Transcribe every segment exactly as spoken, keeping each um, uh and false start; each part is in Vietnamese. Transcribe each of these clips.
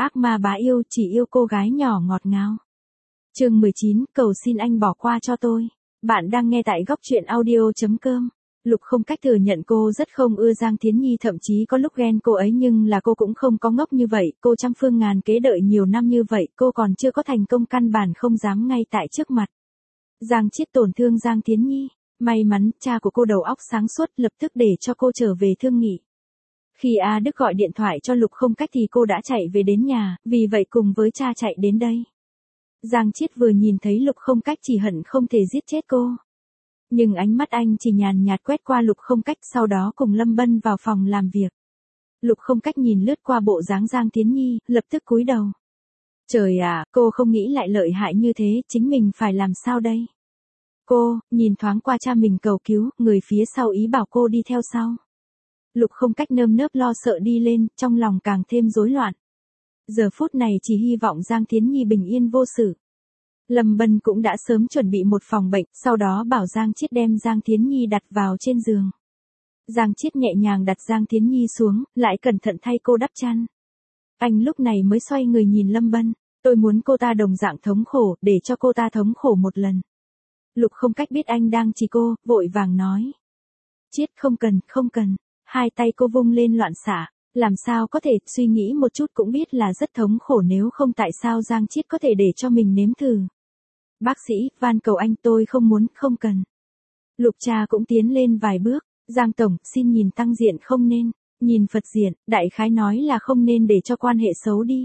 ác ma bá yêu chỉ yêu cô gái nhỏ ngọt ngào. Chương mười chín, cầu xin anh bỏ qua cho tôi. Bạn đang nghe tại góc truyện audio chấm com. Lục Không Cách thừa nhận cô rất không ưa Giang Thiến Nhi, thậm chí có lúc ghen cô ấy, nhưng là cô cũng không có ngốc như vậy, cô trăm phương ngàn kế đợi nhiều năm như vậy, cô còn chưa có thành công, căn bản không dám ngay tại trước mặt Giang Chiết tổn thương Giang Thiến Nhi. May mắn, cha của cô đầu óc sáng suốt, lập tức để cho cô trở về thương nghị. Khi A Đức gọi điện thoại cho Lục Không Cách thì cô đã chạy về đến nhà, vì vậy cùng với cha chạy đến đây. Giang Chiết vừa nhìn thấy Lục Không Cách chỉ hận không thể giết chết cô. Nhưng ánh mắt anh chỉ nhàn nhạt quét qua Lục Không Cách, sau đó cùng Lâm Bân vào phòng làm việc. Lục Không Cách nhìn lướt qua bộ dáng Giang Thiến Nhi, lập tức cúi đầu. Trời ạ, cô không nghĩ lại lợi hại như thế, chính mình phải làm sao đây? Cô, nhìn thoáng qua cha mình cầu cứu, người phía sau ý bảo cô đi theo sau. Lục Không Cách nơm nớp lo sợ đi lên, trong lòng càng thêm rối loạn. Giờ phút này chỉ hy vọng Giang Thiến Nhi bình yên vô sự. Lâm Bân cũng đã sớm chuẩn bị một phòng bệnh, sau đó bảo Giang Chiết đem Giang Thiến Nhi đặt vào trên giường. Giang Chiết nhẹ nhàng đặt Giang Thiến Nhi xuống, lại cẩn thận thay cô đắp chăn. Anh lúc này mới xoay người nhìn Lâm Bân, tôi muốn cô ta đồng dạng thống khổ, để cho cô ta thống khổ một lần. Lục Không Cách biết anh đang chỉ cô, vội vàng nói. Chiết không cần, không cần. Hai tay cô vung lên loạn xạ, làm sao có thể, suy nghĩ một chút cũng biết là rất thống khổ, nếu không tại sao Giang Chiết có thể để cho mình nếm thử. Bác sĩ, van cầu anh, tôi không muốn, không cần. Lục cha cũng tiến lên vài bước, Giang tổng, xin nhìn tăng diện không nên, nhìn Phật diện, đại khái nói là không nên để cho quan hệ xấu đi.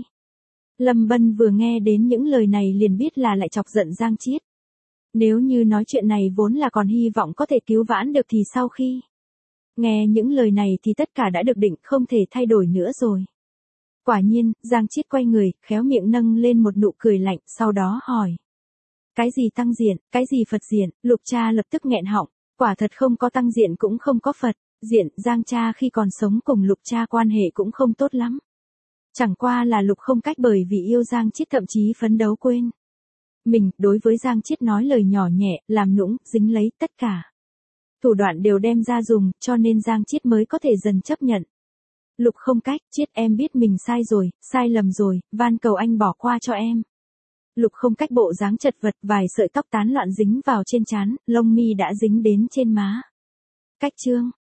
Lâm Bân vừa nghe đến những lời này liền biết là lại chọc giận Giang Chiết. Nếu như nói chuyện này vốn là còn hy vọng có thể cứu vãn được thì sau khi nghe những lời này thì tất cả đã được định, không thể thay đổi nữa rồi. Quả nhiên, Giang Chiết quay người, khéo miệng nâng lên một nụ cười lạnh, sau đó hỏi. Cái gì tăng diện, cái gì Phật diện? Lục cha lập tức nghẹn họng, quả thật không có tăng diện cũng không có Phật diện, Giang cha khi còn sống cùng Lục cha quan hệ cũng không tốt lắm. Chẳng qua là Lục Không Cách bởi vì yêu Giang Chiết thậm chí phấn đấu quên mình, đối với Giang Chiết nói lời nhỏ nhẹ, làm nũng, dính lấy, tất cả thủ đoạn đều đem ra dùng, cho nên Giang Chiết mới có thể dần chấp nhận. Lục Không Cách, Chiết em biết mình sai rồi, sai lầm rồi, van cầu anh bỏ qua cho em. Lục Không Cách bộ dáng chật vật, vài sợi tóc tán loạn dính vào trên trán, lông mi đã dính đến trên má. Cách chương